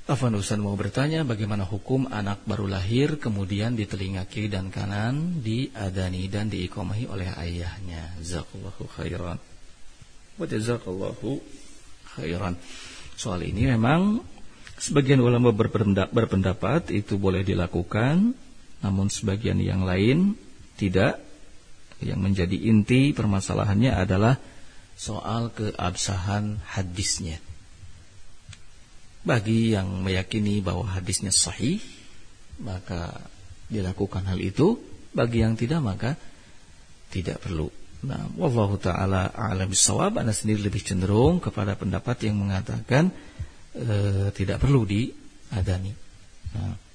Afwan Ustaz mau bertanya, bagaimana hukum anak baru lahir kemudian di telinga kiri dan kanan diadani dan diiqamahi oleh ayahnya? Jazakallahu khairan. Wa jazakallahu khairan. Soal ini memang sebagian ulama berpendapat itu boleh dilakukan, namun sebagian yang lain tidak. Yang menjadi inti permasalahannya adalah soal keabsahan hadisnya. Bagi yang meyakini bahwa hadisnya sahih, maka dilakukan hal itu. Bagi yang tidak, maka tidak perlu. Nah, wallahu taala a'lam bissawab. Anda sendiri lebih cenderung kepada pendapat yang mengatakan tidak perlu diadani. Nah,